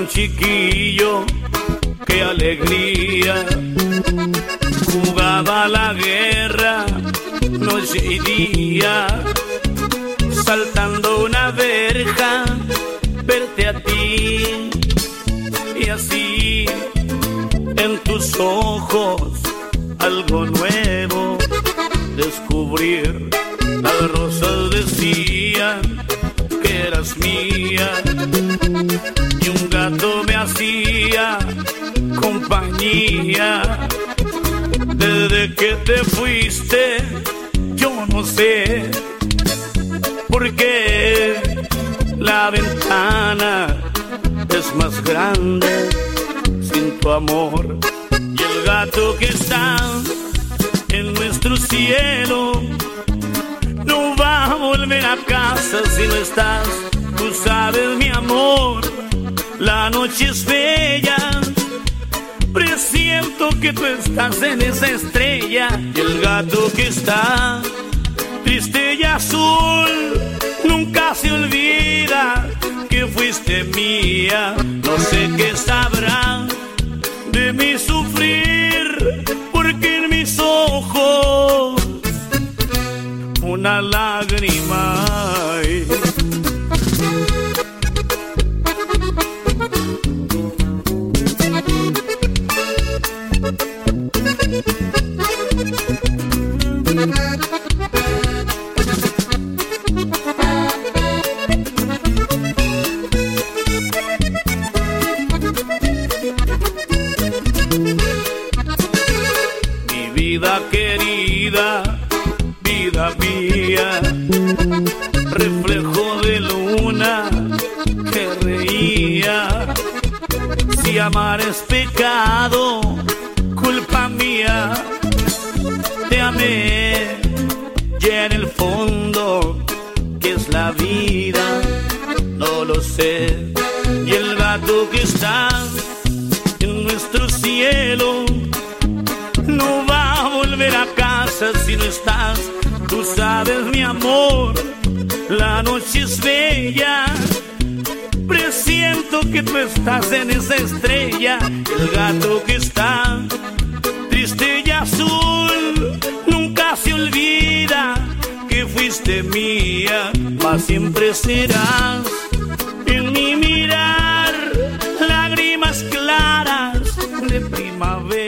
chiquillo, qué alegría. Jugaba la guerra noche y día, saltando una verja, verte a ti. Y así en tus ojos algo nuevo descubrir. Las rosas decían que eras mía y un gato me hacía compañía. Desde que te fuiste yo no sé por qué la ventana es más grande sin tu amor. Y el gato que está en nuestro cielo no va a volver a casa si no estás. Tú sabes, mi amor, la noche es bella, presiento que tú estás en esa estrella. Y el gato que está triste y azul nunca se olvida que fuiste mía. No sé qué sabrá de mi sufrir, porque en mis ojos una lágrima hay. Mi vida querida, vida mía, reflejo de luna que reía. Si amar es pecado, culpa mía, te amé y en el fondo, ¿qué es la vida? No lo sé. Y el gato que está en nuestro cielo no va a volver a casa si no estás. Tú sabes, mi amor, la noche es bella, presiento que tú estás en esa estrella. El gato que está triste y azul nunca se olvida que fuiste mía, mas siempre serás en mi mirar lágrimas claras de primavera.